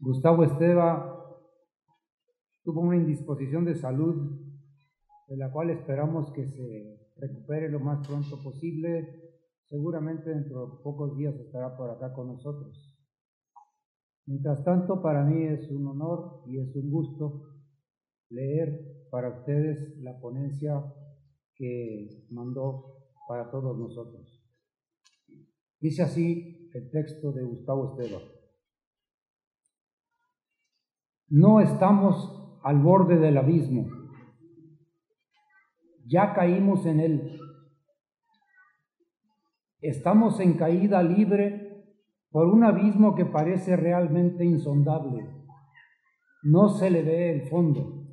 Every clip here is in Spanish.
Gustavo Esteva tuvo una indisposición de salud, de la cual esperamos que se recupere lo más pronto posible. Seguramente dentro de pocos días estará por acá con nosotros. Mientras tanto, para mí es un honor y es un gusto leer para ustedes la ponencia que mandó para todos nosotros. Dice así el texto de Gustavo Esteva. No estamos al borde del abismo, ya caímos en él. Estamos en caída libre por un abismo que parece realmente insondable. No se le ve el fondo.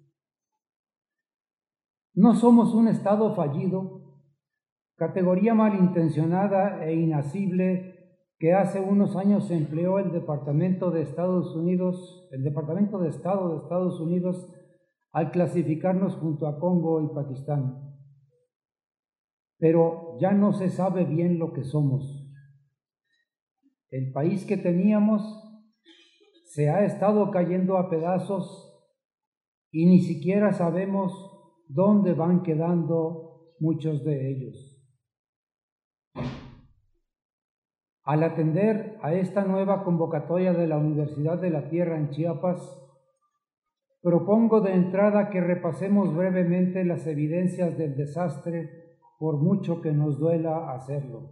No somos un Estado fallido, categoría malintencionada e inasible que hace unos años empleó el Departamento de Estado de Estados Unidos al clasificarnos junto a Congo y Pakistán. Pero ya no se sabe bien lo que somos. El país que teníamos se ha estado cayendo a pedazos y ni siquiera sabemos dónde van quedando muchos de ellos. Al atender a esta nueva convocatoria de la Universidad de la Tierra en Chiapas, propongo de entrada que repasemos brevemente las evidencias del desastre, por mucho que nos duela hacerlo.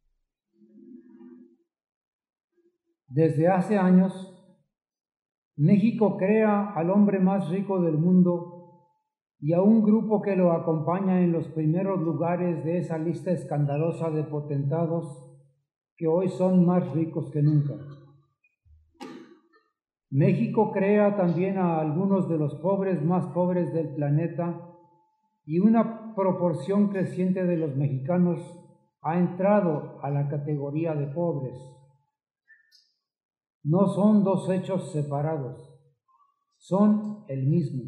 Desde hace años, México crea al hombre más rico del mundo y a un grupo que lo acompaña en los primeros lugares de esa lista escandalosa de potentados que hoy son más ricos que nunca. México crea también a algunos de los pobres más pobres del planeta y una proporción creciente de los mexicanos ha entrado a la categoría de pobres. No son dos hechos separados, son el mismo.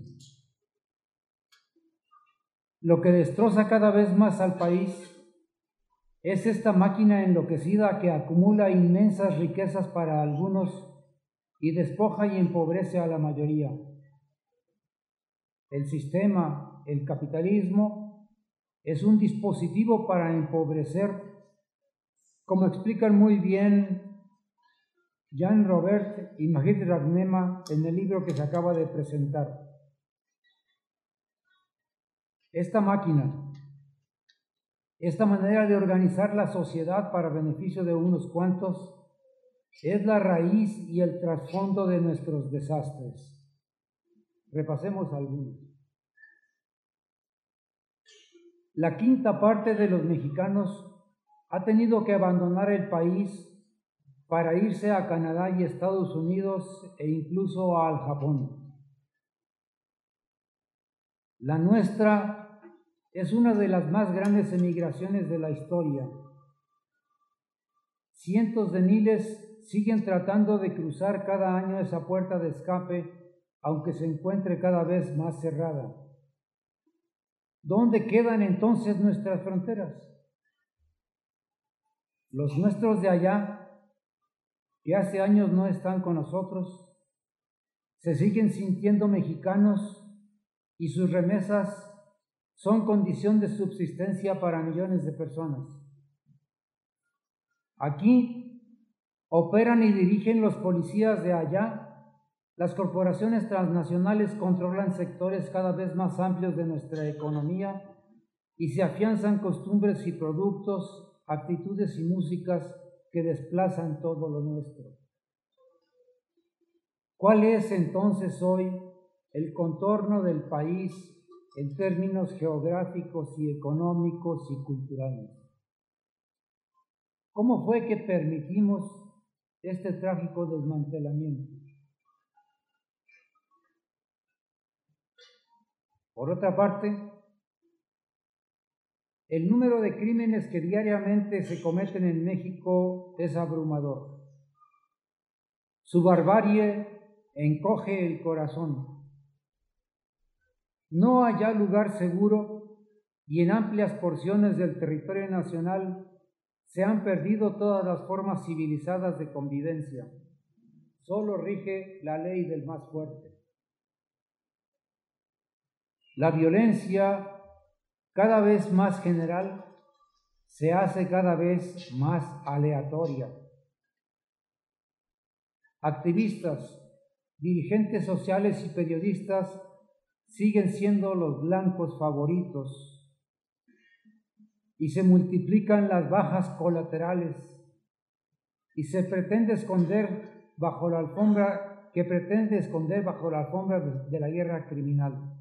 Lo que destroza cada vez más al país es esta máquina enloquecida que acumula inmensas riquezas para algunos y despoja y empobrece a la mayoría. El sistema, el capitalismo, es un dispositivo para empobrecer, como explican muy bien Jean Robert y Mahit Ragnema en el libro que se acaba de presentar. Esta máquina, esta manera de organizar la sociedad para beneficio de unos cuantos, es la raíz y el trasfondo de nuestros desastres. Repasemos algunos. La quinta parte de los mexicanos ha tenido que abandonar el país para irse a Canadá y Estados Unidos e incluso al Japón. La nuestra es una de las más grandes emigraciones de la historia. Cientos de miles siguen tratando de cruzar cada año esa puerta de escape, aunque se encuentre cada vez más cerrada. ¿Dónde quedan entonces nuestras fronteras? Los nuestros de allá, que hace años no están con nosotros, se siguen sintiendo mexicanos y sus remesas son condición de subsistencia para millones de personas. Aquí operan y dirigen los policías de allá. Las corporaciones transnacionales controlan sectores cada vez más amplios de nuestra economía y se afianzan costumbres y productos, actitudes y músicas que desplazan todo lo nuestro. ¿Cuál es entonces hoy el contorno del país en términos geográficos y económicos y culturales? ¿Cómo fue que permitimos este trágico desmantelamiento? Por otra parte, el número de crímenes que diariamente se cometen en México es abrumador. Su barbarie encoge el corazón. No hay ya lugar seguro y en amplias porciones del territorio nacional se han perdido todas las formas civilizadas de convivencia. solo rige la ley del más fuerte. La violencia, cada vez más general, se hace cada vez más aleatoria. Activistas, dirigentes sociales y periodistas siguen siendo los blancos favoritos y se multiplican las bajas colaterales y se pretende esconder bajo la alfombra de la guerra criminal.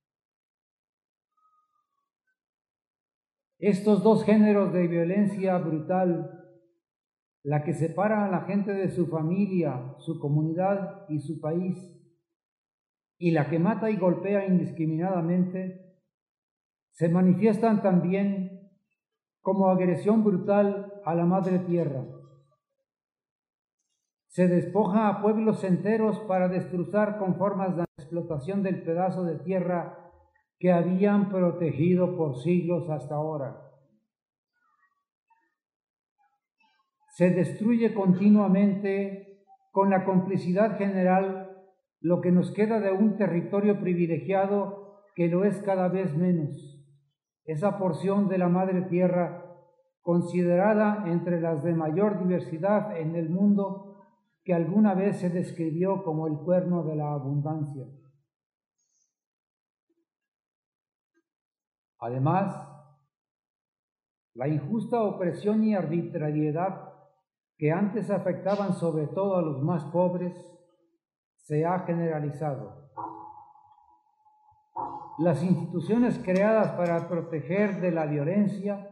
Estos dos géneros de violencia brutal, la que separa a la gente de su familia, su comunidad y su país, y la que mata y golpea indiscriminadamente, se manifiestan también como agresión brutal a la madre tierra. Se despoja a pueblos enteros para destrozar con formas de explotación del pedazo de tierra que habían protegido por siglos hasta ahora. Se destruye continuamente, con la complicidad general, lo que nos queda de un territorio privilegiado que lo es cada vez menos, esa porción de la madre tierra considerada entre las de mayor diversidad en el mundo, que alguna vez se describió como el cuerno de la abundancia. Además, la injusta opresión y arbitrariedad que antes afectaban sobre todo a los más pobres se ha generalizado. Las instituciones creadas para proteger de la violencia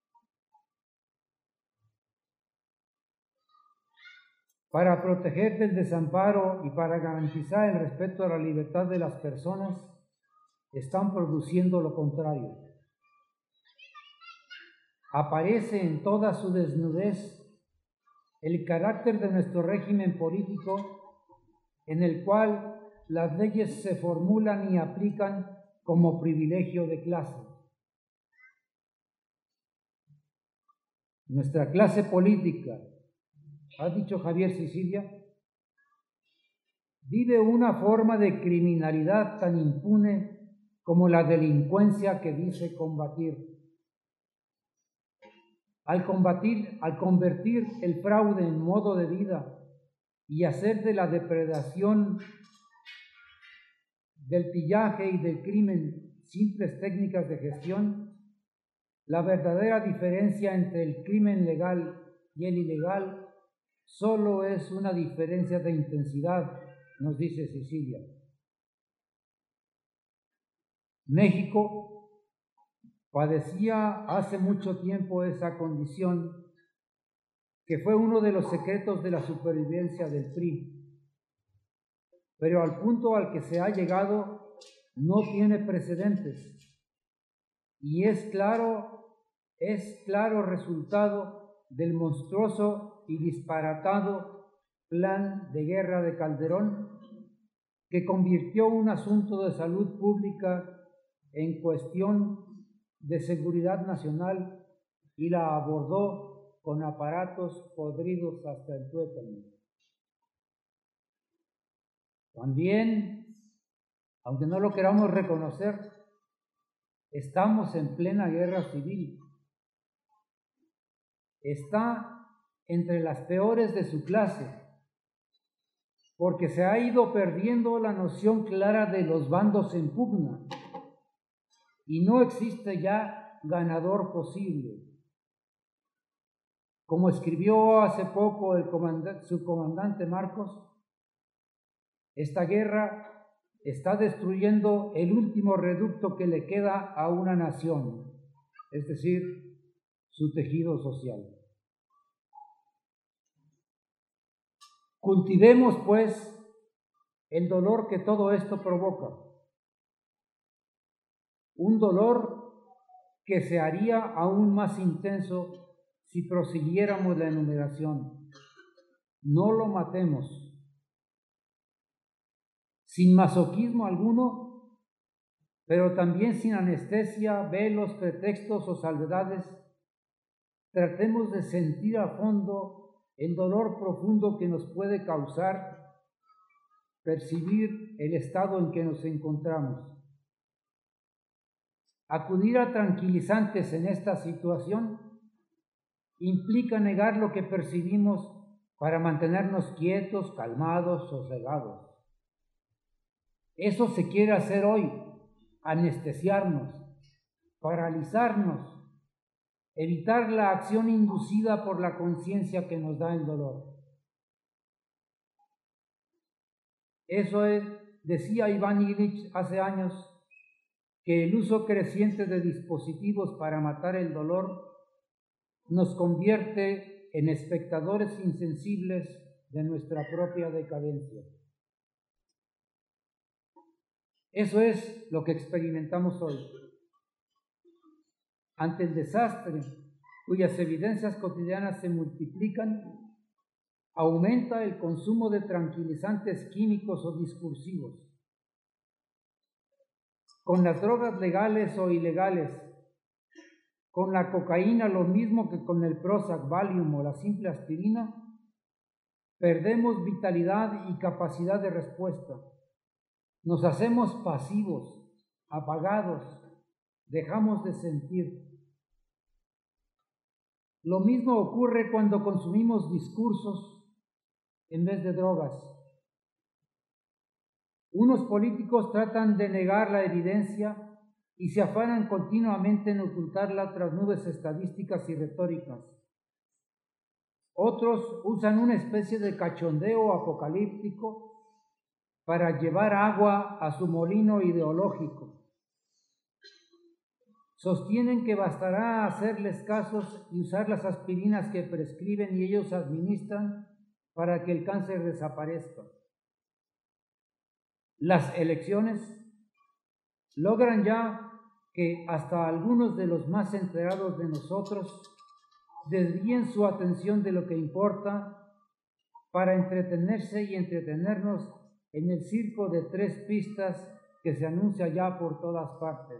para proteger del desamparo y para garantizar el respeto a la libertad de las personas, están produciendo lo contrario. Aparece en toda su desnudez el carácter de nuestro régimen político, en el cual las leyes se formulan y aplican como privilegio de clase. Nuestra clase política, ha dicho Javier Sicilia, vive una forma de criminalidad tan impune como la delincuencia que dice combatir. Al convertir el fraude en modo de vida y hacer de la depredación, del pillaje y del crimen simples técnicas de gestión, la verdadera diferencia entre el crimen legal y el ilegal solo es una diferencia de intensidad, nos dice Sicilia. México padecía hace mucho tiempo esa condición, que fue uno de los secretos de la supervivencia del PRI, pero al punto al que se ha llegado no tiene precedentes y es claro resultado del monstruoso y disparatado plan de guerra de Calderón, que convirtió un asunto de salud pública en cuestión de seguridad nacional y la abordó con aparatos podridos hasta el tuétano. También, aunque no lo queramos reconocer, estamos en plena guerra civil. Está entre las peores de su clase, porque se ha ido perdiendo la noción clara de los bandos en pugna y no existe ya ganador posible. Como escribió hace poco su comandante Marcos, esta guerra está destruyendo el último reducto que le queda a una nación, es decir, su tejido social. Cultivemos, pues, el dolor que todo esto provoca, un dolor que se haría aún más intenso si prosiguiéramos la enumeración. No lo matemos. Sin masoquismo alguno, pero también sin anestesia, velos, pretextos o salvedades, tratemos de sentir a fondo el dolor profundo que nos puede causar percibir el estado en que nos encontramos. Acudir a tranquilizantes en esta situación implica negar lo que percibimos para mantenernos quietos, calmados, sosegados. Eso se quiere hacer hoy, anestesiarnos, paralizarnos, evitar la acción inducida por la conciencia que nos da el dolor. Eso es, decía Iván Illich hace años, que el uso creciente de dispositivos para matar el dolor nos convierte en espectadores insensibles de nuestra propia decadencia. Eso es lo que experimentamos hoy. Ante el desastre, cuyas evidencias cotidianas se multiplican, aumenta el consumo de tranquilizantes químicos o discursivos. Con las drogas legales o ilegales, con la cocaína lo mismo que con el Prozac, Valium o la simple aspirina, perdemos vitalidad y capacidad de respuesta. Nos hacemos pasivos, apagados, dejamos de sentir. Lo mismo ocurre cuando consumimos discursos en vez de drogas. Unos políticos tratan de negar la evidencia y se afanan continuamente en ocultarla tras nubes estadísticas y retóricas. Otros usan una especie de cachondeo apocalíptico para llevar agua a su molino ideológico. Sostienen que bastará hacerles casos y usar las aspirinas que prescriben y ellos administran para que el cáncer desaparezca. Las elecciones logran ya que hasta algunos de los más enterados de nosotros desvíen su atención de lo que importa para entretenerse y entretenernos en el circo de 3 pistas que se anuncia ya por todas partes.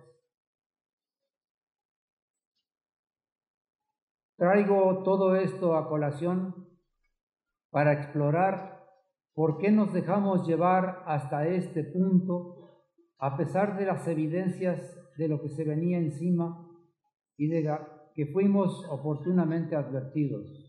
Traigo todo esto a colación para explorar por qué nos dejamos llevar hasta este punto, a pesar de las evidencias de lo que se venía encima y de que fuimos oportunamente advertidos.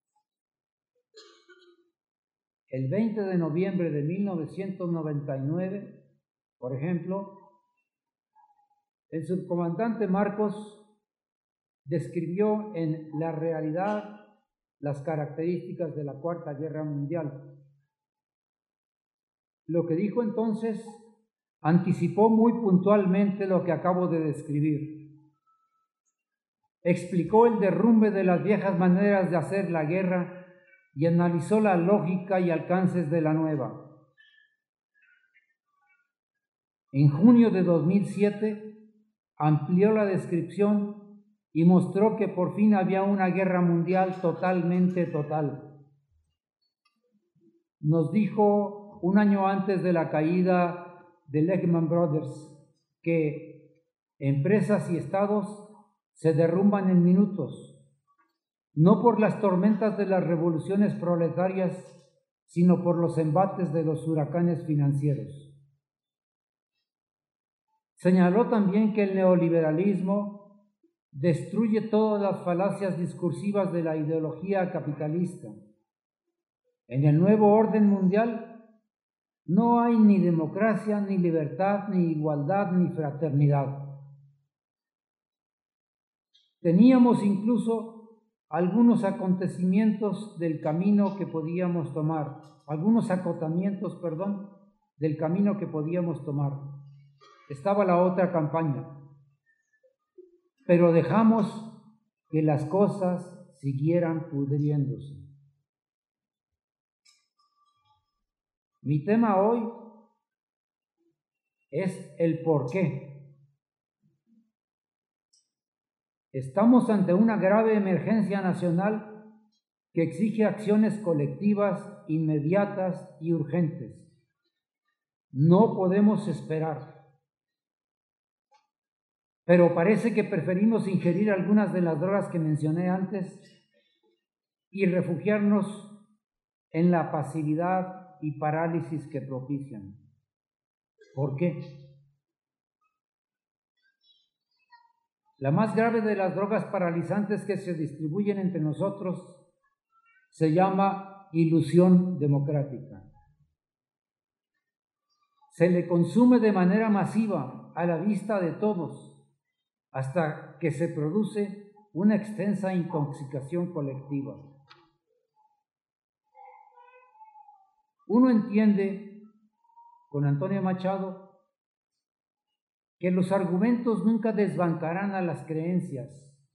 El 20 de noviembre de 1999, por ejemplo, el subcomandante Marcos describió en La realidad las características de la Cuarta Guerra Mundial. Lo que dijo entonces anticipó muy puntualmente lo que acabo de describir. Explicó el derrumbe de las viejas maneras de hacer la guerra y analizó la lógica y alcances de la nueva. En junio de 2007 amplió la descripción y mostró que por fin había una guerra mundial totalmente total. Nos dijo un año antes de la caída de Lehman Brothers que empresas y estados se derrumban en minutos, no por las tormentas de las revoluciones proletarias, sino por los embates de los huracanes financieros. Señaló también que el neoliberalismo destruye todas las falacias discursivas de la ideología capitalista. En el nuevo orden mundial no hay ni democracia, ni libertad, ni igualdad, ni fraternidad. Teníamos incluso algunos acontecimientos del camino que podíamos tomar, algunos acotamientos, del camino que podíamos tomar. Estaba la otra campaña, pero dejamos que las cosas siguieran pudriéndose. Mi tema hoy es el por qué. Estamos ante una grave emergencia nacional que exige acciones colectivas, inmediatas y urgentes. No podemos esperar. Pero parece que preferimos ingerir algunas de las drogas que mencioné antes y refugiarnos en la pasividad y parálisis que propician. ¿Por qué? La más grave de las drogas paralizantes que se distribuyen entre nosotros se llama ilusión democrática. Se le consume de manera masiva a la vista de todos hasta que se produce una extensa intoxicación colectiva. Uno entiende, con Antonio Machado, que los argumentos nunca desbancarán a las creencias,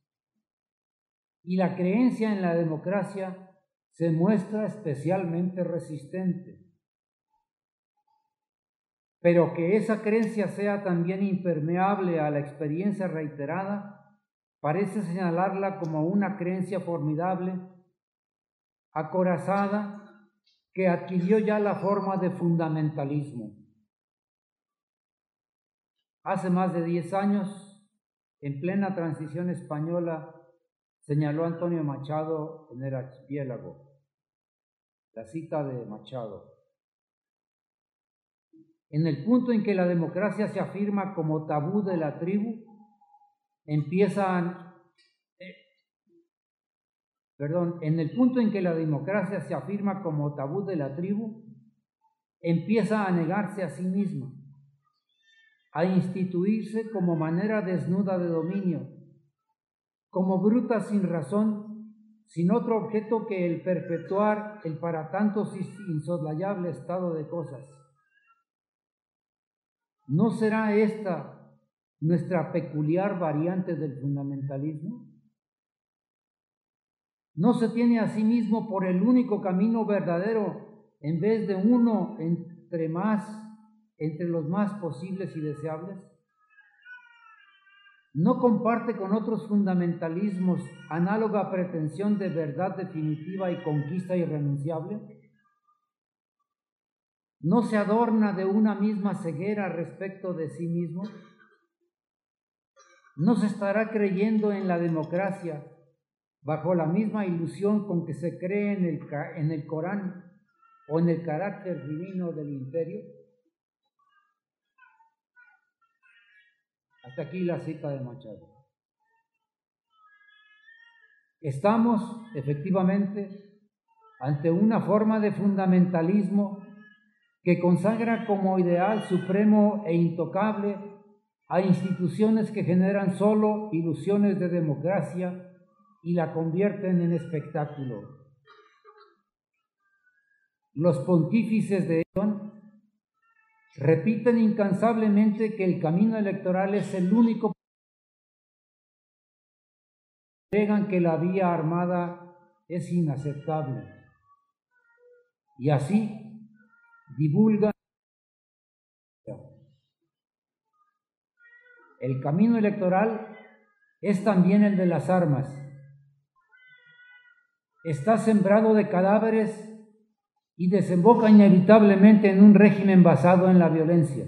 y la creencia en la democracia se muestra especialmente resistente. Pero que esa creencia sea también impermeable a la experiencia reiterada, parece señalarla como una creencia formidable, acorazada, que adquirió ya la forma de fundamentalismo. Hace más de 10 años, en plena transición española, señaló Antonio Machado en El Archipiélago, la cita de Machado: en el punto en que la democracia se afirma como tabú de la tribu, en el punto en que la democracia se afirma como tabú de la tribu, empieza a negarse a sí misma, a instituirse como manera desnuda de dominio, como bruta sin razón, sin otro objeto que el perpetuar el para tantos insoslayable estado de cosas. ¿No será esta nuestra peculiar variante del fundamentalismo? ¿No se tiene a sí mismo por el único camino verdadero en vez de uno entre los más posibles y deseables? ¿No comparte con otros fundamentalismos análoga pretensión de verdad definitiva y conquista irrenunciable? ¿No se adorna de una misma ceguera respecto de sí mismo? ¿No se estará creyendo en la democracia bajo la misma ilusión con que se cree en el Corán o en el carácter divino del imperio? Hasta aquí la cita de Machado. Estamos, efectivamente, ante una forma de fundamentalismo que consagra como ideal supremo e intocable a instituciones que generan solo ilusiones de democracia y la convierten en espectáculo. Los pontífices de Eon repiten incansablemente que el camino electoral es el único. Agregan que la vía armada es inaceptable y así divulgan. El camino electoral es también el de las armas. Está sembrado de cadáveres y desemboca inevitablemente en un régimen basado en la violencia.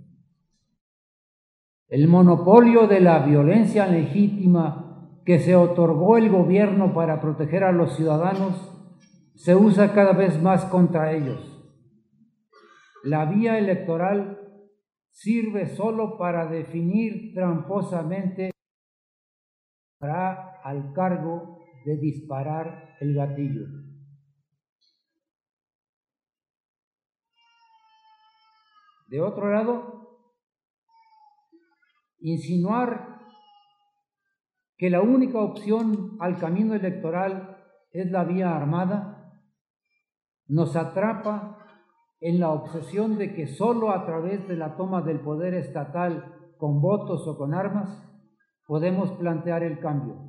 El monopolio de la violencia legítima que se otorgó el gobierno para proteger a los ciudadanos se usa cada vez más contra ellos. La vía electoral sirve solo para definir tramposamente al cargo de disparar el gatillo. De otro lado, insinuar que la única opción al camino electoral es la vía armada nos atrapa en la obsesión de que solo a través de la toma del poder estatal con votos o con armas podemos plantear el cambio.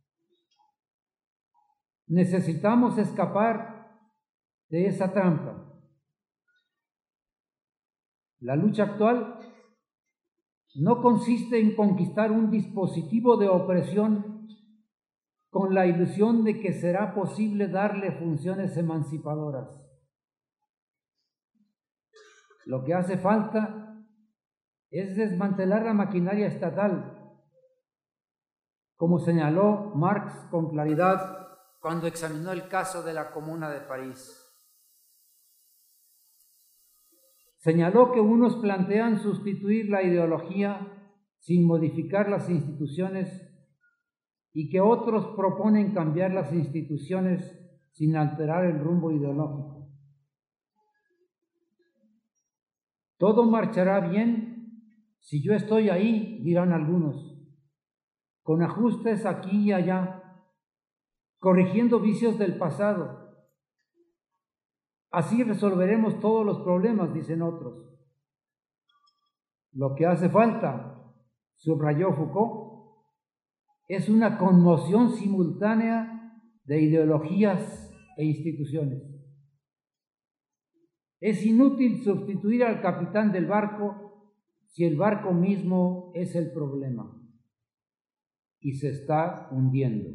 Necesitamos escapar de esa trampa. La lucha actual no consiste en conquistar un dispositivo de opresión con la ilusión de que será posible darle funciones emancipadoras. Lo que hace falta es desmantelar la maquinaria estatal, como señaló Marx con claridad cuando examinó el caso de la Comuna de París. Señaló que unos plantean sustituir la ideología sin modificar las instituciones y que otros proponen cambiar las instituciones sin alterar el rumbo ideológico. Todo marchará bien si yo estoy ahí, dirán algunos, con ajustes aquí y allá, corrigiendo vicios del pasado. Así resolveremos todos los problemas, dicen otros. Lo que hace falta, subrayó Foucault, es una conmoción simultánea de ideologías e instituciones. Es inútil sustituir al capitán del barco si el barco mismo es el problema y se está hundiendo.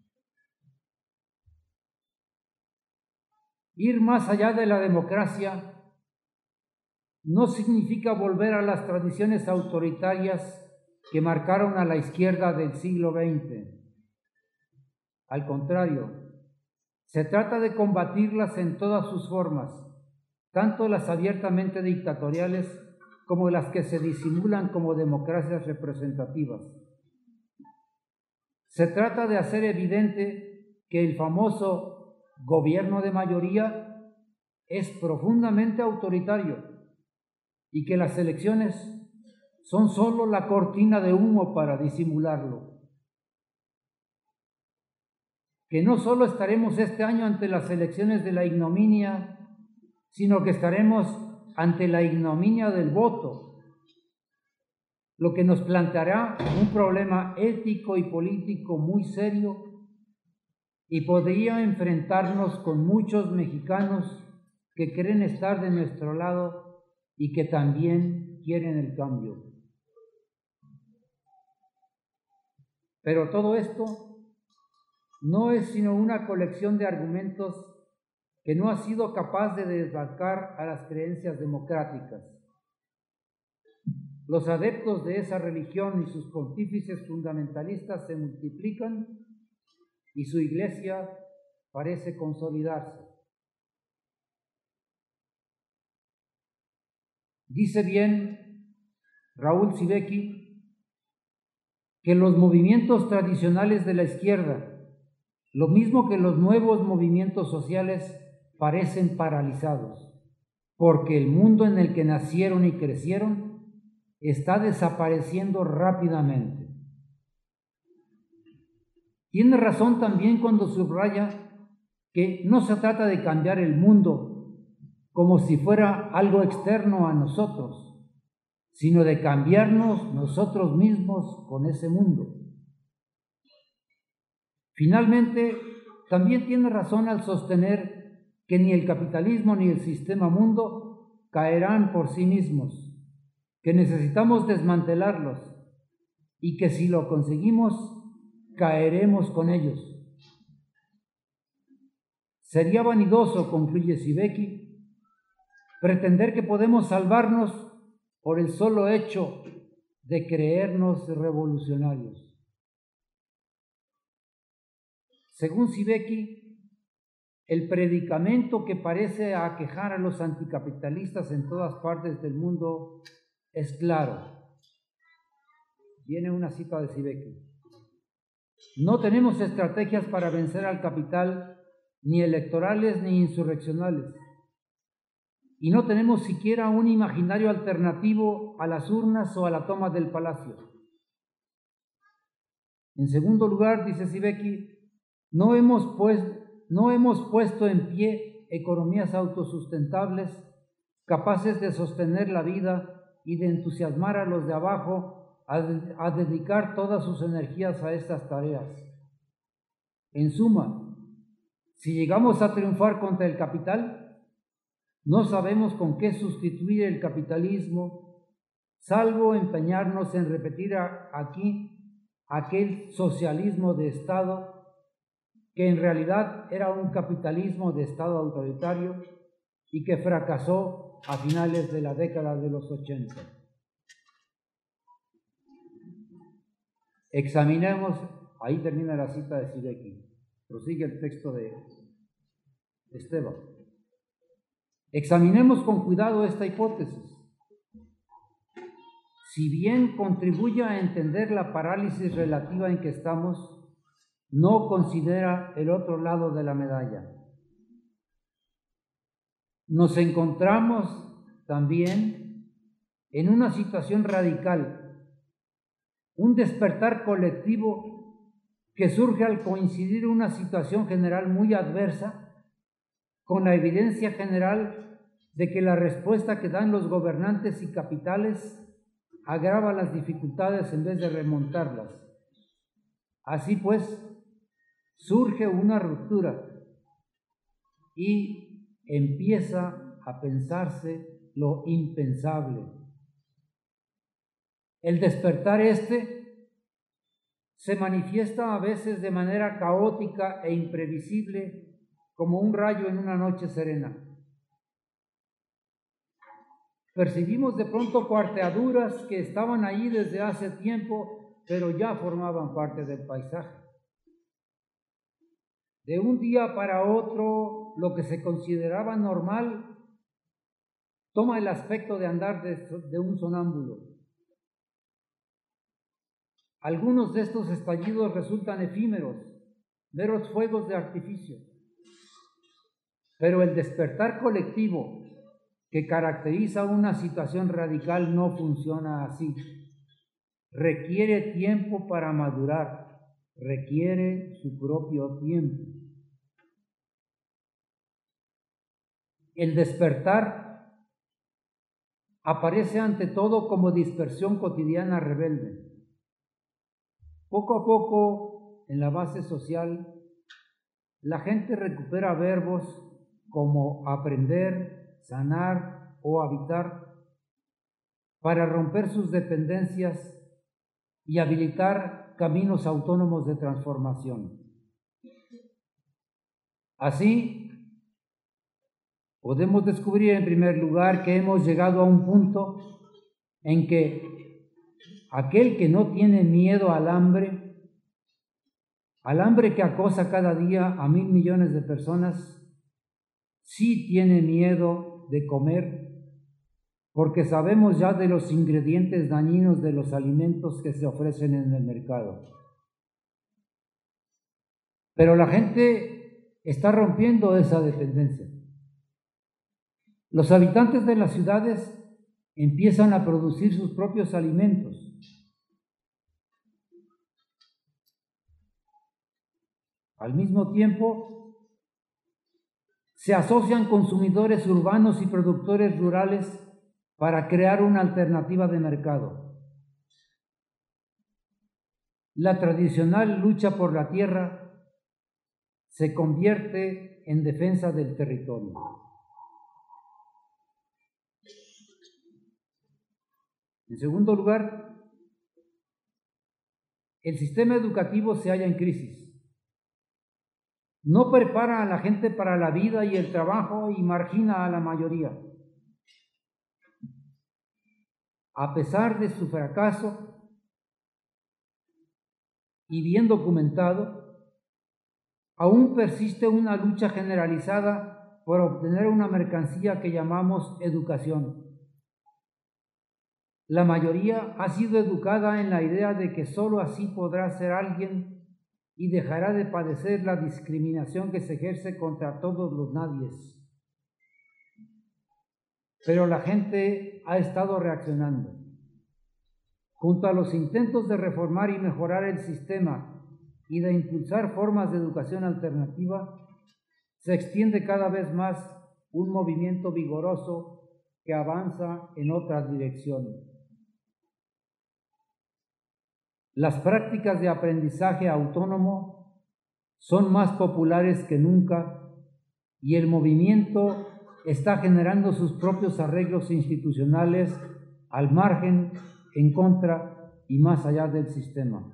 Ir más allá de la democracia no significa volver a las tradiciones autoritarias que marcaron a la izquierda del siglo XX. Al contrario, se trata de combatirlas en todas sus formas, tanto las abiertamente dictatoriales como las que se disimulan como democracias representativas. Se trata de hacer evidente que el famoso gobierno de mayoría es profundamente autoritario y que las elecciones son solo la cortina de humo para disimularlo. Que no solo estaremos este año ante las elecciones de la ignominia, sino que estaremos ante la ignominia del voto, lo que nos planteará un problema ético y político muy serio y podría enfrentarnos con muchos mexicanos que creen estar de nuestro lado y que también quieren el cambio. Pero todo esto no es sino una colección de argumentos que no ha sido capaz de desbancar a las creencias democráticas. Los adeptos de esa religión y sus pontífices fundamentalistas se multiplican y su iglesia parece consolidarse. Dice bien Raúl Sibeki que los movimientos tradicionales de la izquierda, lo mismo que los nuevos movimientos sociales, parecen paralizados, porque el mundo en el que nacieron y crecieron está desapareciendo rápidamente. Tiene razón también cuando subraya que no se trata de cambiar el mundo como si fuera algo externo a nosotros, sino de cambiarnos nosotros mismos con ese mundo. Finalmente, también tiene razón al sostener que ni el capitalismo ni el sistema mundo caerán por sí mismos, que necesitamos desmantelarlos y que si lo conseguimos, caeremos con ellos. Sería vanidoso, concluye Sibeki, pretender que podemos salvarnos por el solo hecho de creernos revolucionarios. Según Sibeki, el predicamento que parece aquejar a los anticapitalistas en todas partes del mundo es claro. Viene una cita de Sibeki. No tenemos estrategias para vencer al capital, ni electorales ni insurreccionales. Y no tenemos siquiera un imaginario alternativo a las urnas o a la toma del palacio. En segundo lugar, dice Sibeki, no hemos puesto en pie economías autosustentables capaces de sostener la vida y de entusiasmar a los de abajo a dedicar todas sus energías a estas tareas. En suma, si llegamos a triunfar contra el capital, no sabemos con qué sustituir el capitalismo, salvo empeñarnos en repetir aquí aquel socialismo de Estado que en realidad era un capitalismo de Estado autoritario y que fracasó a finales de la década de los 80. Examinemos, ahí termina la cita de Sibeki, prosigue el texto de Esteban. Examinemos con cuidado esta hipótesis. Si bien contribuye a entender la parálisis relativa en que estamos, no considera el otro lado de la medalla. Nos encontramos también en una situación radical, un despertar colectivo que surge al coincidir una situación general muy adversa con la evidencia general de que la respuesta que dan los gobernantes y capitales agrava las dificultades en vez de remontarlas. Así pues, surge una ruptura y empieza a pensarse lo impensable. El despertar se manifiesta a veces de manera caótica e imprevisible como un rayo en una noche serena. Percibimos de pronto cuarteaduras que estaban ahí desde hace tiempo, pero ya formaban parte del paisaje. De un día para otro, lo que se consideraba normal toma el aspecto de andar de un sonámbulo. Algunos de estos estallidos resultan efímeros, meros fuegos de artificio. Pero el despertar colectivo que caracteriza una situación radical no funciona así. Requiere tiempo para madurar, requiere su propio tiempo. El despertar aparece ante todo como dispersión cotidiana rebelde. Poco a poco, en la base social, la gente recupera verbos como aprender, sanar o habitar para romper sus dependencias y habilitar caminos autónomos de transformación. Así, podemos descubrir en primer lugar que hemos llegado a un punto en que aquel que no tiene miedo al hambre que acosa cada día a 1,000 millones de personas, sí tiene miedo de comer, porque sabemos ya de los ingredientes dañinos de los alimentos que se ofrecen en el mercado. Pero la gente está rompiendo esa dependencia. Los habitantes de las ciudades empiezan a producir sus propios alimentos. Al mismo tiempo, se asocian consumidores urbanos y productores rurales para crear una alternativa de mercado. La tradicional lucha por la tierra se convierte en defensa del territorio. En segundo lugar, el sistema educativo se halla en crisis. No prepara a la gente para la vida y el trabajo y margina a la mayoría. A pesar de su fracaso y bien documentado, aún persiste una lucha generalizada por obtener una mercancía que llamamos educación. La mayoría ha sido educada en la idea de que sólo así podrá ser alguien y dejará de padecer la discriminación que se ejerce contra todos los nadies. Pero la gente ha estado reaccionando. Junto a los intentos de reformar y mejorar el sistema y de impulsar formas de educación alternativa, se extiende cada vez más un movimiento vigoroso que avanza en otra dirección. Las prácticas de aprendizaje autónomo son más populares que nunca y el movimiento está generando sus propios arreglos institucionales al margen, en contra y más allá del sistema.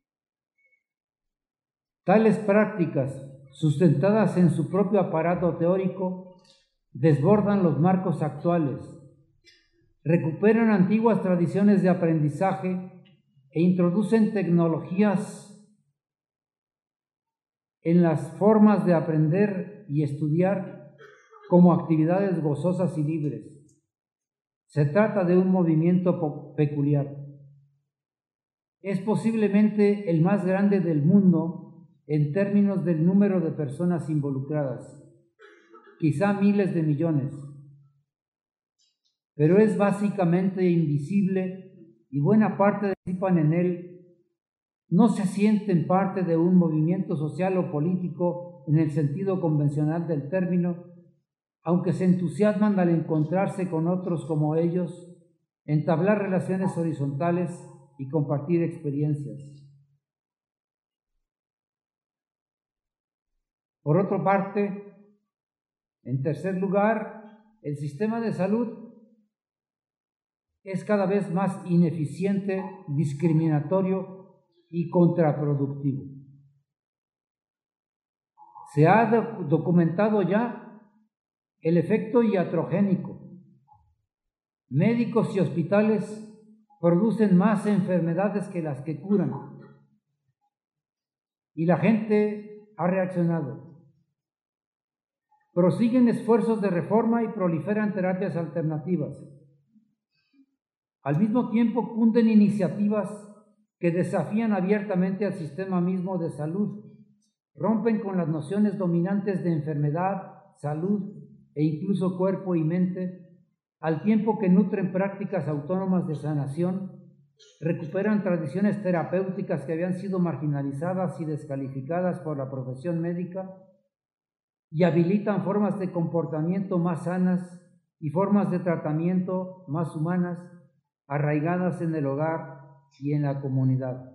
Tales prácticas, sustentadas en su propio aparato teórico, desbordan los marcos actuales, recuperan antiguas tradiciones de aprendizaje e introducen tecnologías en las formas de aprender y estudiar como actividades gozosas y libres. Se trata de un movimiento peculiar. Es posiblemente el más grande del mundo en términos del número de personas involucradas, quizá miles de millones, pero es básicamente invisible y buena parte de los que participan en él no se sienten parte de un movimiento social o político en el sentido convencional del término, aunque se entusiasman al encontrarse con otros como ellos, entablar relaciones horizontales y compartir experiencias. Por otra parte, en tercer lugar, el sistema de salud es cada vez más ineficiente, discriminatorio y contraproductivo. Se ha documentado ya el efecto iatrogénico. Médicos y hospitales producen más enfermedades que las que curan. Y la gente ha reaccionado. Prosiguen esfuerzos de reforma y proliferan terapias alternativas. Al mismo tiempo cunden iniciativas que desafían abiertamente al sistema mismo de salud, rompen con las nociones dominantes de enfermedad, salud e incluso cuerpo y mente, al tiempo que nutren prácticas autónomas de sanación, recuperan tradiciones terapéuticas que habían sido marginalizadas y descalificadas por la profesión médica y habilitan formas de comportamiento más sanas y formas de tratamiento más humanas, arraigadas en el hogar y en la comunidad.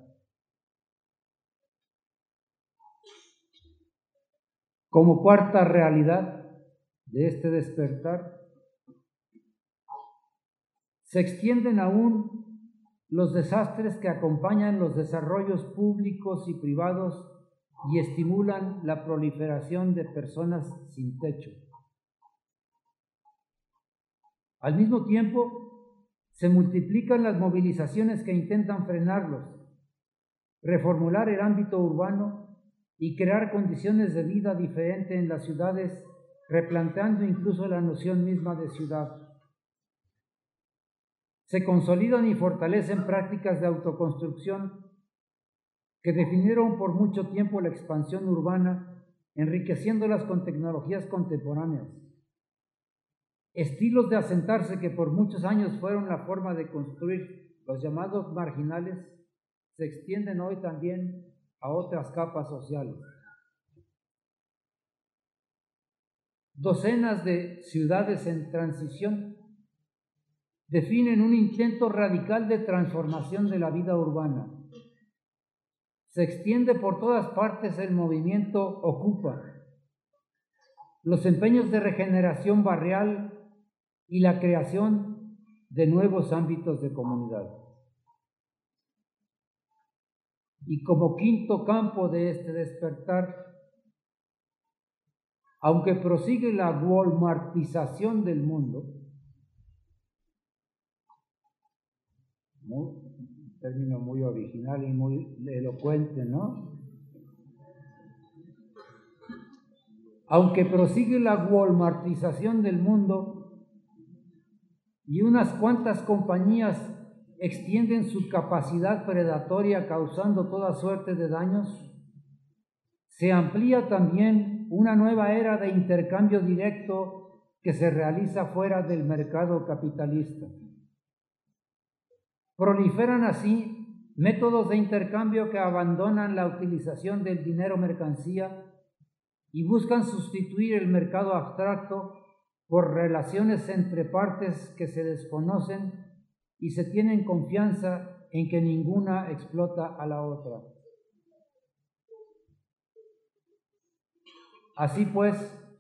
Como cuarta realidad de este despertar, se extienden aún los desastres que acompañan los desarrollos públicos y privados y estimulan la proliferación de personas sin techo. Al mismo tiempo, se multiplican las movilizaciones que intentan frenarlos, reformular el ámbito urbano y crear condiciones de vida diferentes en las ciudades, replanteando incluso la noción misma de ciudad. Se consolidan y fortalecen prácticas de autoconstrucción que definieron por mucho tiempo la expansión urbana, enriqueciéndolas con tecnologías contemporáneas. Estilos de asentarse que por muchos años fueron la forma de construir los llamados marginales, se extienden hoy también a otras capas sociales. Docenas de ciudades en transición definen un intento radical de transformación de la vida urbana. Se extiende por todas partes el movimiento Ocupa, los empeños de regeneración barrial y la creación de nuevos ámbitos de comunidad. Y como quinto campo de este despertar, aunque prosigue la walmartización del mundo, un término muy original y muy elocuente, ¿no? Aunque prosigue la walmartización del mundo y unas cuantas compañías extienden su capacidad predatoria causando toda suerte de daños, se amplía también una nueva era de intercambio directo que se realiza fuera del mercado capitalista. Proliferan así métodos de intercambio que abandonan la utilización del dinero mercancía y buscan sustituir el mercado abstracto por relaciones entre partes que se desconocen y se tienen confianza en que ninguna explota a la otra. Así pues,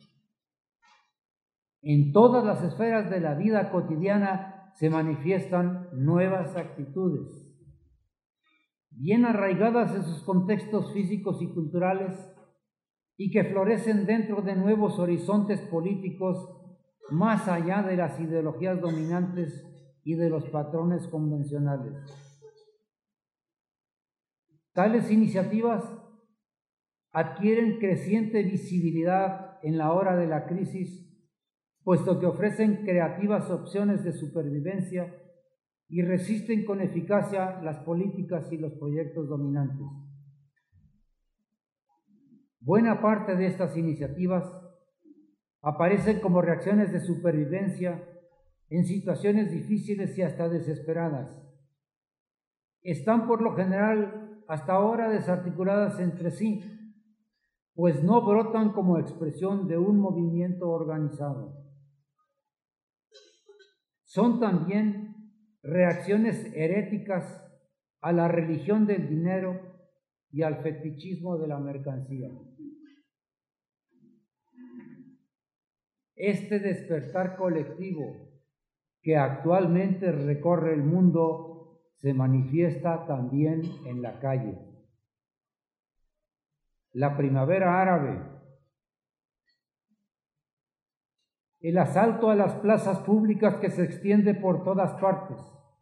en todas las esferas de la vida cotidiana se manifiestan nuevas actitudes, bien arraigadas en sus contextos físicos y culturales, y que florecen dentro de nuevos horizontes políticos más allá de las ideologías dominantes y de los patrones convencionales. Tales iniciativas adquieren creciente visibilidad en la hora de la crisis puesto que ofrecen creativas opciones de supervivencia y resisten con eficacia las políticas y los proyectos dominantes. Buena parte de estas iniciativas aparecen como reacciones de supervivencia en situaciones difíciles y hasta desesperadas. Están por lo general hasta ahora desarticuladas entre sí, pues no brotan como expresión de un movimiento organizado. Son también reacciones heréticas a la religión del dinero y al fetichismo de la mercancía. Este despertar colectivo que actualmente recorre el mundo se manifiesta también en la calle. La primavera árabe, el asalto a las plazas públicas que se extiende por todas partes,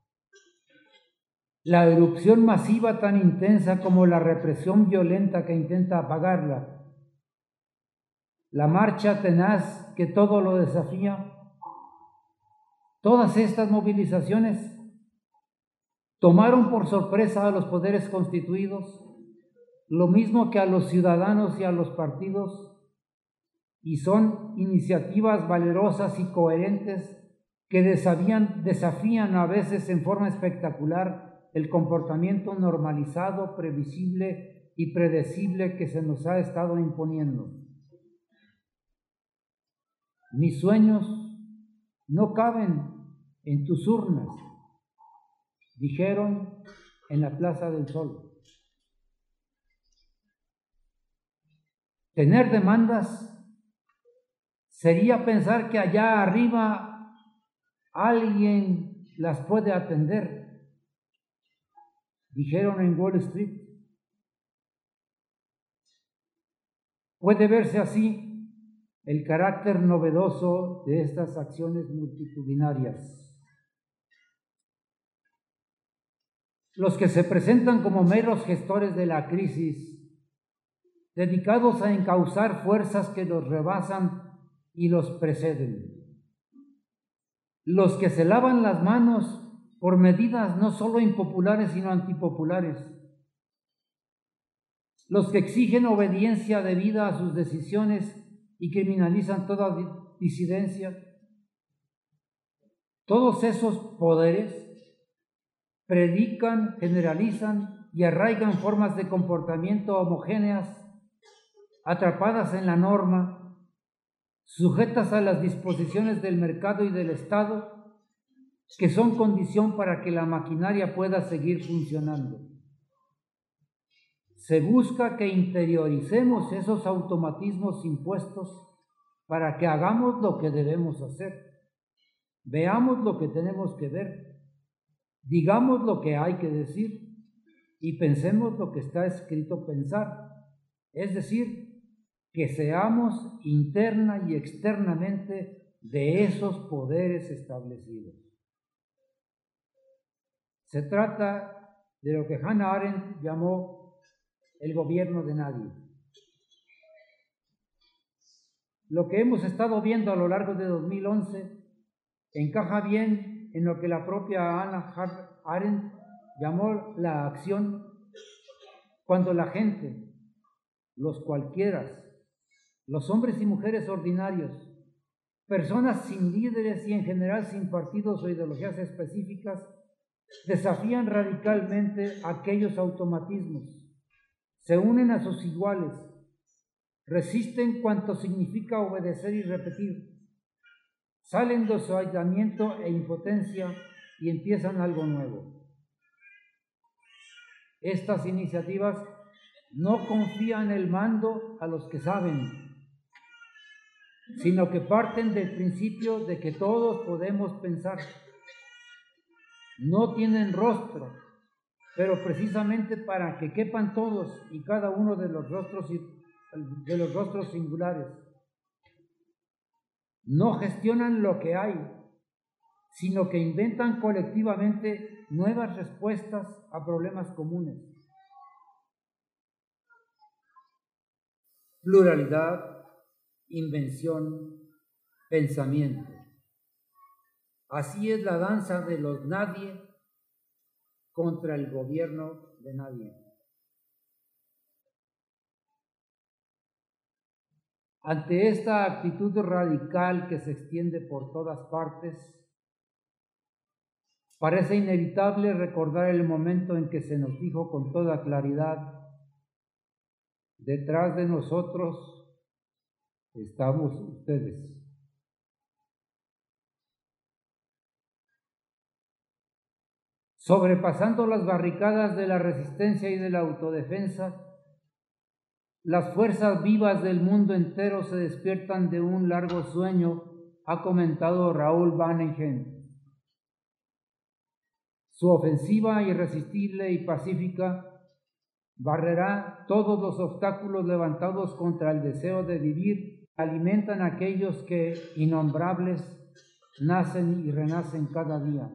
la erupción masiva tan intensa como la represión violenta que intenta apagarla, la marcha tenaz que todo lo desafía. Todas estas movilizaciones tomaron por sorpresa a los poderes constituidos, lo mismo que a los ciudadanos y a los partidos, y son iniciativas valerosas y coherentes que desafían a veces en forma espectacular el comportamiento normalizado, previsible y predecible que se nos ha estado imponiendo. Mis sueños no caben en tus urnas, dijeron en la Plaza del Sol. Tener demandas sería pensar que allá arriba alguien las puede atender, dijeron en Wall Street. Puede verse así el carácter novedoso de estas acciones multitudinarias. Los que se presentan como meros gestores de la crisis, dedicados a encauzar fuerzas que los rebasan y los preceden. Los que se lavan las manos por medidas no solo impopulares, sino antipopulares. Los que exigen obediencia debida a sus decisiones y criminalizan toda disidencia. Todos esos poderes predican, generalizan y arraigan formas de comportamiento homogéneas, atrapadas en la norma, sujetas a las disposiciones del mercado y del Estado, que son condición para que la maquinaria pueda seguir funcionando. Se busca que interioricemos esos automatismos impuestos para que hagamos lo que debemos hacer, veamos lo que tenemos que ver, digamos lo que hay que decir y pensemos lo que está escrito pensar, es decir, que seamos interna y externamente de esos poderes establecidos. Se trata de lo que Hannah Arendt llamó el gobierno de nadie. Lo que hemos estado viendo a lo largo de 2011 encaja bien en lo que la propia Hannah Arendt llamó la acción cuando la gente, los cualquieras, los hombres y mujeres ordinarios, personas sin líderes y en general sin partidos o ideologías específicas, desafían radicalmente aquellos automatismos, se unen a sus iguales, resisten cuanto significa obedecer y repetir, salen de su aislamiento e impotencia y empiezan algo nuevo. Estas iniciativas no confían el mando a los que saben, sino que parten del principio de que todos podemos pensar. No tienen rostro, pero precisamente para que quepan todos y cada uno de los rostros singulares. No gestionan lo que hay, sino que inventan colectivamente nuevas respuestas a problemas comunes. Pluralidad, invención, pensamiento. Así es la danza de los nadie contra el gobierno de nadie. Ante esta actitud radical que se extiende por todas partes, parece inevitable recordar el momento en que se nos dijo con toda claridad: detrás de nosotros estamos ustedes. Sobrepasando las barricadas de la resistencia y de la autodefensa, las fuerzas vivas del mundo entero se despiertan de un largo sueño, ha comentado Raúl Vaneigem. Su ofensiva irresistible y pacífica barrerá todos los obstáculos levantados contra el deseo de vivir. Alimentan a aquellos que, innombrables, nacen y renacen cada día.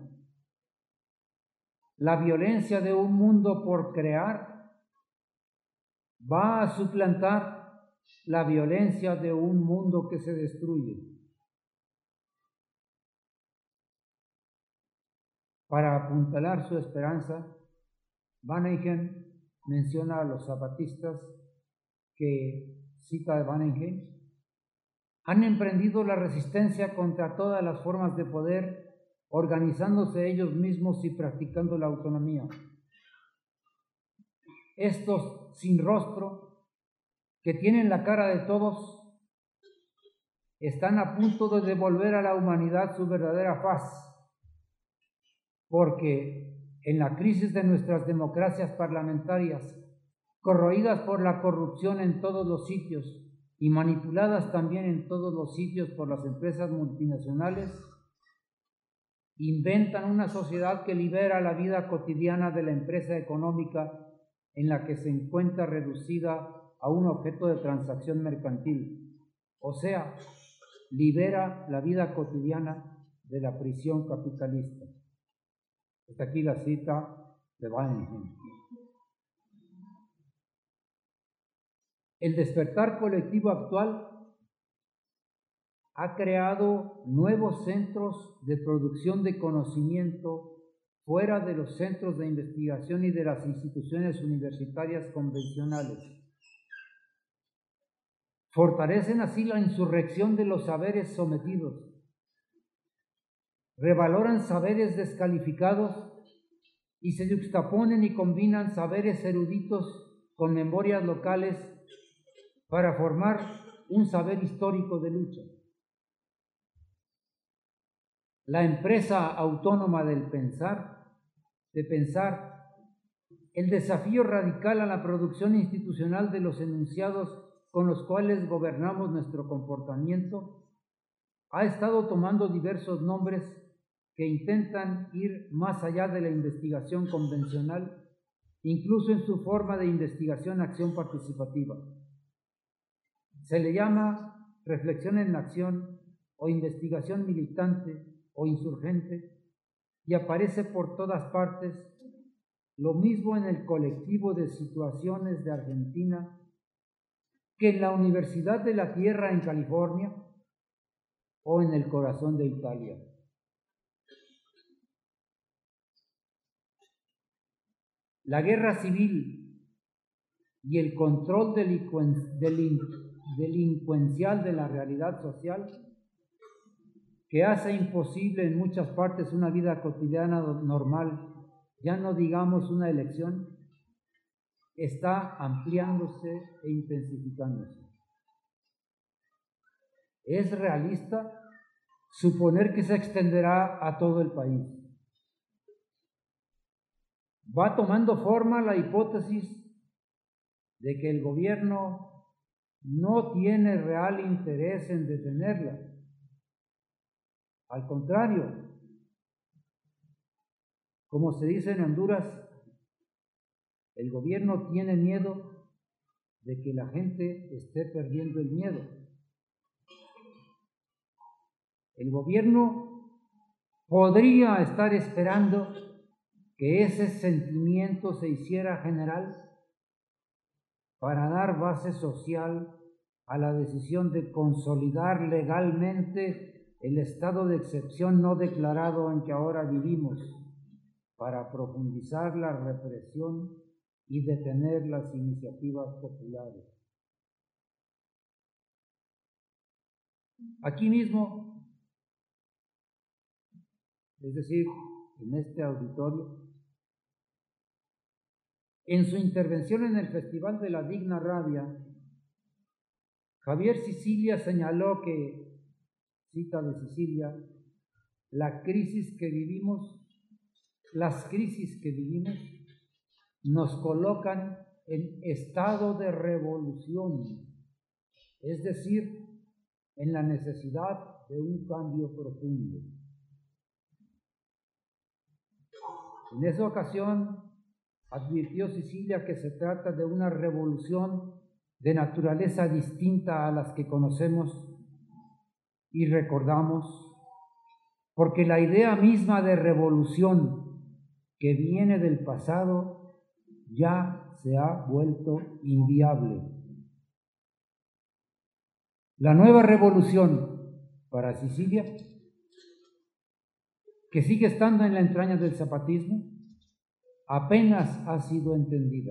La violencia de un mundo por crear va a suplantar la violencia de un mundo que se destruye. Para apuntalar su esperanza, Vaneigem menciona a los zapatistas que, cita de Vaneigem, han emprendido la resistencia contra todas las formas de poder, organizándose ellos mismos y practicando la autonomía. Estos sin rostro, que tienen la cara de todos, están a punto de devolver a la humanidad su verdadera faz, porque en la crisis de nuestras democracias parlamentarias, corroídas por la corrupción en todos los sitios y manipuladas también en todos los sitios por las empresas multinacionales, inventan una sociedad que libera la vida cotidiana de la empresa económica en la que se encuentra reducida a un objeto de transacción mercantil, o sea, libera la vida cotidiana de la prisión capitalista. Hasta aquí la cita de Vaneigem. El despertar colectivo actual ha creado nuevos centros de producción de conocimiento fuera de los centros de investigación y de las instituciones universitarias convencionales. Fortalecen así la insurrección de los saberes sometidos, revaloran saberes descalificados y se yuxtaponen y combinan saberes eruditos con memorias locales para formar un saber histórico de lucha. La empresa autónoma del pensar, el desafío radical a la producción institucional de los enunciados con los cuales gobernamos nuestro comportamiento, ha estado tomando diversos nombres que intentan ir más allá de la investigación convencional, incluso en su forma de investigación-acción participativa. Se le llama reflexión en acción o investigación militante o insurgente, y aparece por todas partes, lo mismo en el colectivo de situaciones de Argentina que en la Universidad de la Tierra en California o en el corazón de Italia. La guerra civil y el control delincuencial de la realidad social, que hace imposible en muchas partes una vida cotidiana normal, ya no digamos una elección, está ampliándose e intensificándose. Es realista suponer que se extenderá a todo el país. Va tomando forma la hipótesis de que el gobierno no tiene real interés en detenerla. Al contrario, como se dice en Honduras, el gobierno tiene miedo de que la gente esté perdiendo el miedo. El gobierno podría estar esperando que ese sentimiento se hiciera general para dar base social a la decisión de consolidar legalmente el estado de excepción no declarado en que ahora vivimos, para profundizar la represión y detener las iniciativas populares. Aquí mismo, es decir, en este auditorio, en su intervención en el Festival de la Digna Rabia, Javier Sicilia señaló que, cita de Sicilia, las crisis que vivimos nos colocan en estado de revolución, es decir, en la necesidad de un cambio profundo. En esa ocasión advirtió Sicilia que se trata de una revolución de naturaleza distinta a las que conocemos y recordamos, porque la idea misma de revolución que viene del pasado ya se ha vuelto inviable. La nueva revolución para Sicilia, que sigue estando en la entraña del zapatismo, apenas ha sido entendida.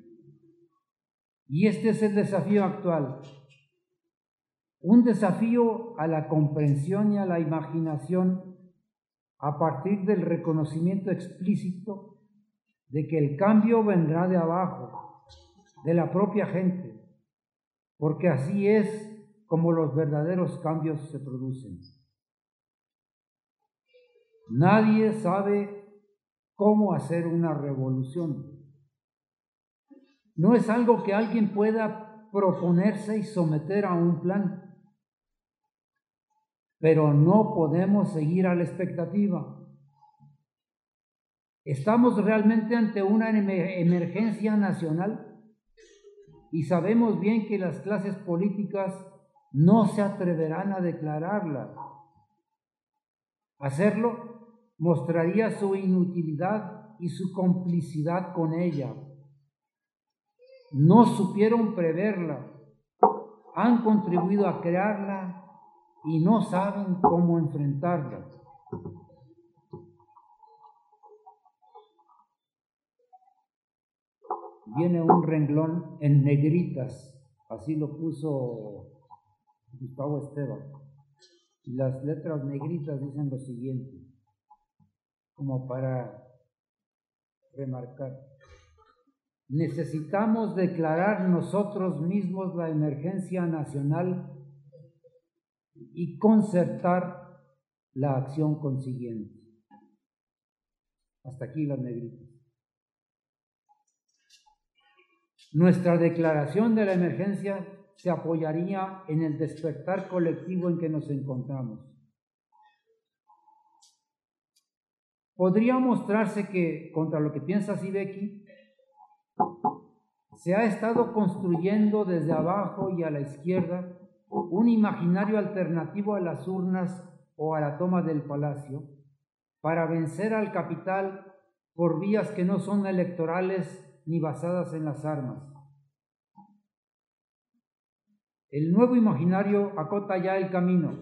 Y este es el desafío actual, un desafío a la comprensión y a la imaginación a partir del reconocimiento explícito de que el cambio vendrá de abajo, de la propia gente, porque así es como los verdaderos cambios se producen. Nadie sabe cómo hacer una revolución. No es algo que alguien pueda proponerse y someter a un plan. Pero no podemos seguir a la expectativa. Estamos realmente ante una emergencia nacional y sabemos bien que las clases políticas no se atreverán a declararla. Hacerlo mostraría su inutilidad y su complicidad con ella. No supieron preverla, han contribuido a crearla y no saben cómo enfrentarla. Viene un renglón en negritas, así lo puso Gustavo Esteban. Y las letras negritas dicen lo siguiente, como para remarcar: necesitamos declarar nosotros mismos la emergencia nacional y concertar la acción consiguiente. Hasta aquí las negritas. Nuestra declaración de la emergencia se apoyaría en el despertar colectivo en que nos encontramos. Podría mostrarse que, contra lo que piensa Sibeki, se ha estado construyendo desde abajo y a la izquierda un imaginario alternativo a las urnas o a la toma del palacio para vencer al capital por vías que no son electorales ni basadas en las armas. El nuevo imaginario acota ya el camino.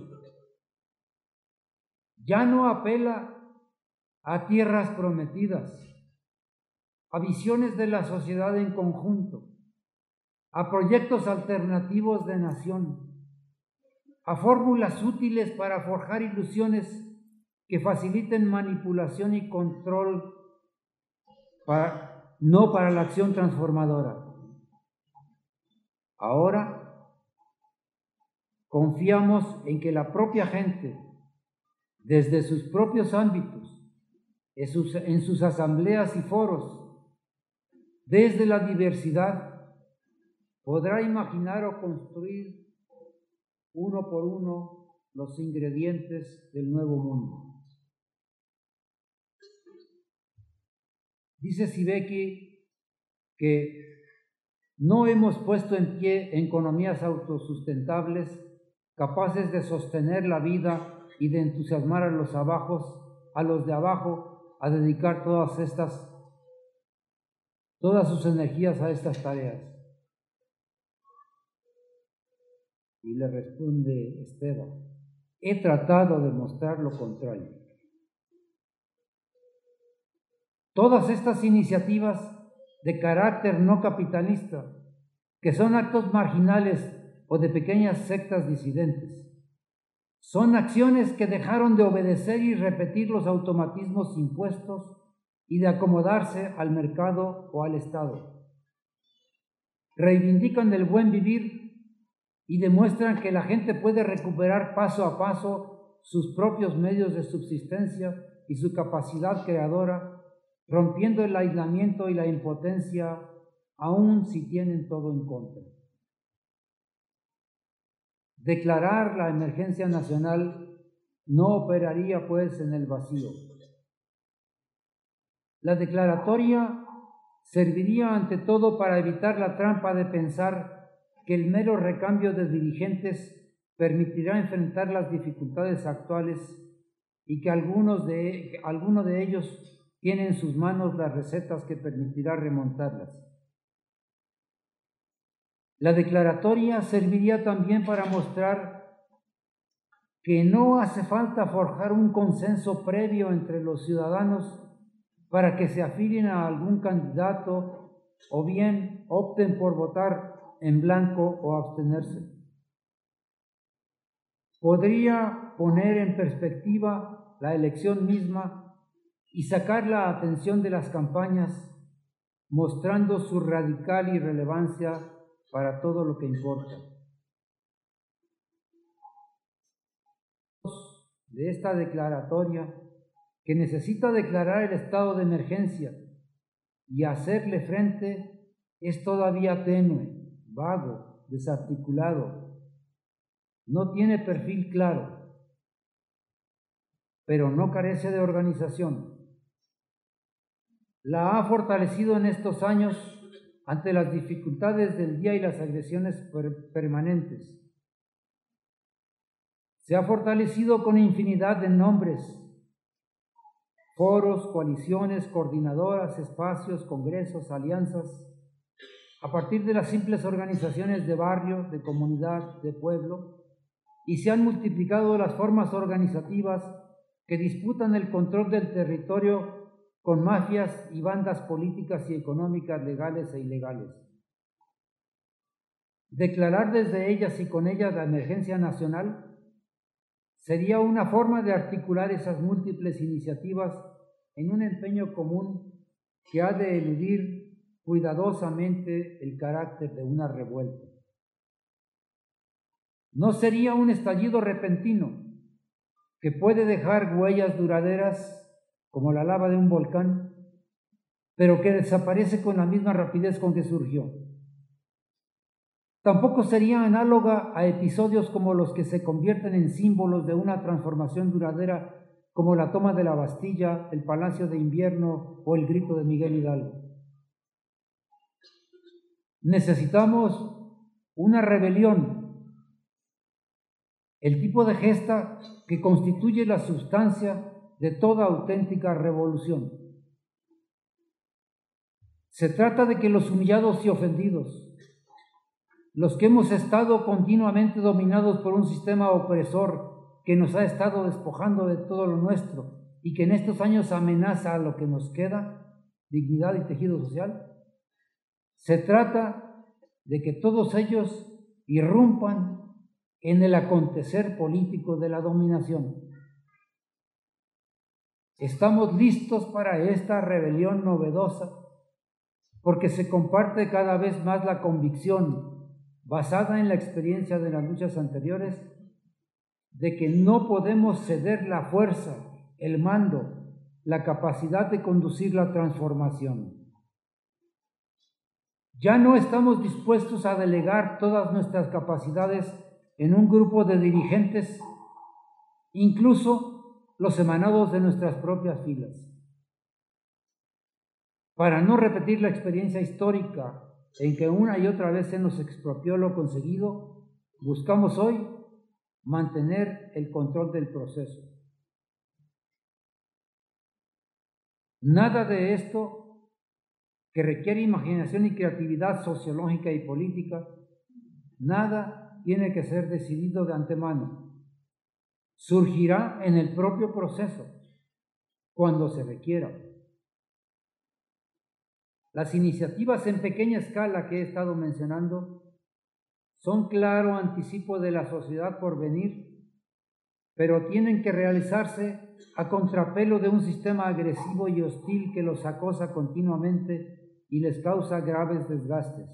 Ya no apela a tierras prometidas, a visiones de la sociedad en conjunto, a proyectos alternativos de nación, a fórmulas útiles para forjar ilusiones que faciliten manipulación y control, no para la acción transformadora. Ahora confiamos en que la propia gente, desde sus propios ámbitos, en sus asambleas y foros, desde la diversidad, podrá imaginar o construir uno por uno los ingredientes del nuevo mundo. Dice Sibeki que no hemos puesto en pie economías autosustentables capaces de sostener la vida y de entusiasmar a los de abajo a dedicar todas sus energías a estas tareas. Y le responde Esteban: he tratado de mostrar lo contrario. Todas estas iniciativas de carácter no capitalista, que son actos marginales o de pequeñas sectas disidentes, son acciones que dejaron de obedecer y repetir los automatismos impuestos y de acomodarse al mercado o al Estado. Reivindican el buen vivir y demuestran que la gente puede recuperar paso a paso sus propios medios de subsistencia y su capacidad creadora, rompiendo el aislamiento y la impotencia, aun si tienen todo en contra. Declarar la emergencia nacional no operaría, pues, en el vacío. La declaratoria serviría ante todo para evitar la trampa de pensar que el mero recambio de dirigentes permitirá enfrentar las dificultades actuales y que alguno de ellos tiene en sus manos las recetas que permitirá remontarlas. La declaratoria serviría también para mostrar que no hace falta forjar un consenso previo entre los ciudadanos para que se afilien a algún candidato o bien opten por votar en blanco o abstenerse. Podría poner en perspectiva la elección misma y sacar la atención de las campañas, mostrando su radical irrelevancia para todo lo que importa. De esta declaratoria, que necesita declarar el estado de emergencia y hacerle frente, es todavía tenue, vago, desarticulado, no tiene perfil claro, pero no carece de organización. La ha fortalecido en estos años ante las dificultades del día y las agresiones permanentes. Se ha fortalecido con infinidad de nombres, foros, coaliciones, coordinadoras, espacios, congresos, alianzas, a partir de las simples organizaciones de barrio, de comunidad, de pueblo, y se han multiplicado las formas organizativas que disputan el control del territorio con mafias y bandas políticas y económicas legales e ilegales. Declarar desde ellas y con ellas la emergencia nacional sería una forma de articular esas múltiples iniciativas en un empeño común que ha de eludir cuidadosamente el carácter de una revuelta. No sería un estallido repentino que puede dejar huellas duraderas como la lava de un volcán, pero que desaparece con la misma rapidez con que surgió. Tampoco sería análoga a episodios como los que se convierten en símbolos de una transformación duradera, como la toma de la Bastilla, el Palacio de Invierno o el grito de Miguel Hidalgo. Necesitamos una rebelión, el tipo de gesta que constituye la sustancia de toda auténtica revolución. Se trata de que los humillados y ofendidos, los que hemos estado continuamente dominados por un sistema opresor que nos ha estado despojando de todo lo nuestro y que en estos años amenaza a lo que nos queda, dignidad y tejido social, se trata de que todos ellos irrumpan en el acontecer político de la dominación. Estamos listos para esta rebelión novedosa porque se comparte cada vez más la convicción, basada en la experiencia de las luchas anteriores, de que no podemos ceder la fuerza, el mando, la capacidad de conducir la transformación. Ya no estamos dispuestos a delegar todas nuestras capacidades en un grupo de dirigentes, incluso los emanados de nuestras propias filas. Para no repetir la experiencia histórica en que una y otra vez se nos expropió lo conseguido, buscamos hoy mantener el control del proceso. Nada de esto, que requiere imaginación y creatividad sociológica y política, nada tiene que ser decidido de antemano. Surgirá en el propio proceso, cuando se requiera. Las iniciativas en pequeña escala que he estado mencionando son claro anticipo de la sociedad por venir, pero tienen que realizarse a contrapelo de un sistema agresivo y hostil que los acosa continuamente y les causa graves desgastes.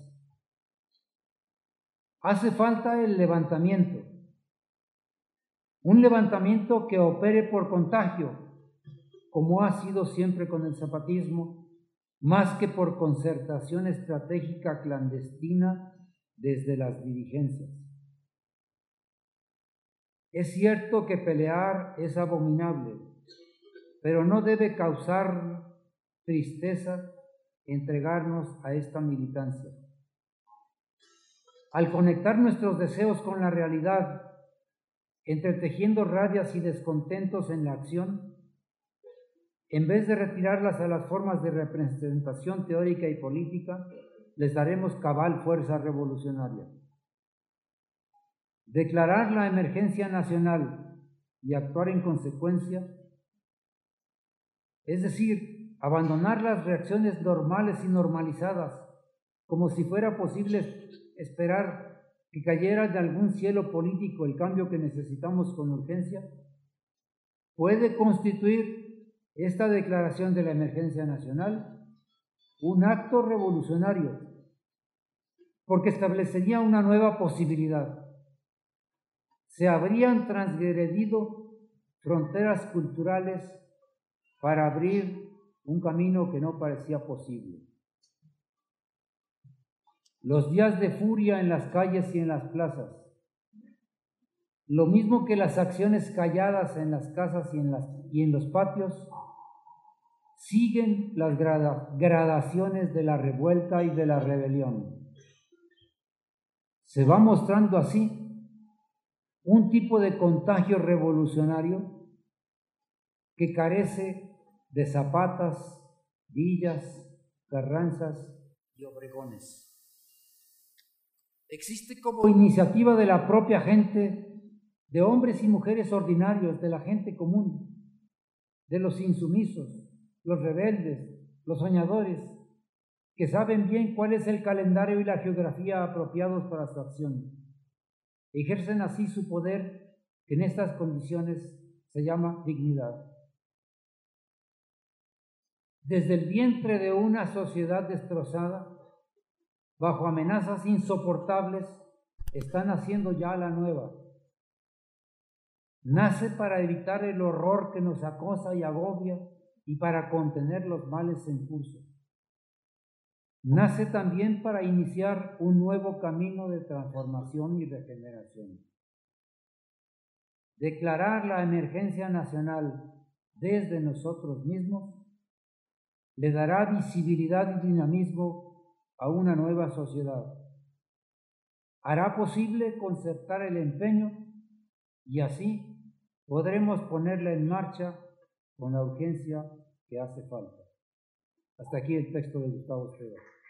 Hace falta el levantamiento, un levantamiento que opere por contagio, como ha sido siempre con el zapatismo, más que por concertación estratégica clandestina desde las dirigencias. Es cierto que pelear es abominable, pero no debe causar tristeza entregarnos a esta militancia. Al conectar nuestros deseos con la realidad, entretejiendo rabias y descontentos en la acción, en vez de retirarlas a las formas de representación teórica y política, les daremos cabal fuerza revolucionaria. Declarar la emergencia nacional y actuar en consecuencia, es decir, abandonar las reacciones normales y normalizadas, como si fuera posible esperar que cayera de algún cielo político el cambio que necesitamos con urgencia, puede constituir esta declaración de la emergencia nacional un acto revolucionario, porque establecería una nueva posibilidad. Se habrían transgredido fronteras culturales para abrir un camino que no parecía posible. Los días de furia en las calles y en las plazas, lo mismo que las acciones calladas en las casas y en los patios, siguen las gradaciones de la revuelta y de la rebelión. Se va mostrando así un tipo de contagio revolucionario que carece de Zapatas, Villas, Carranzas y Obregones. Existe como iniciativa de la propia gente, de hombres y mujeres ordinarios, de la gente común, de los insumisos, los rebeldes, los soñadores, que saben bien cuál es el calendario y la geografía apropiados para su acción. Ejercen así su poder, que en estas condiciones se llama dignidad. Desde el vientre de una sociedad destrozada, bajo amenazas insoportables, está naciendo ya la nueva. Nace para evitar el horror que nos acosa y agobia y para contener los males en curso. Nace también para iniciar un nuevo camino de transformación y regeneración. Declarar la emergencia nacional desde nosotros mismos le dará visibilidad y dinamismo a una nueva sociedad. Hará posible concertar el empeño y así podremos ponerla en marcha con la urgencia que hace falta. Hasta aquí el texto de Gustavo Escobar.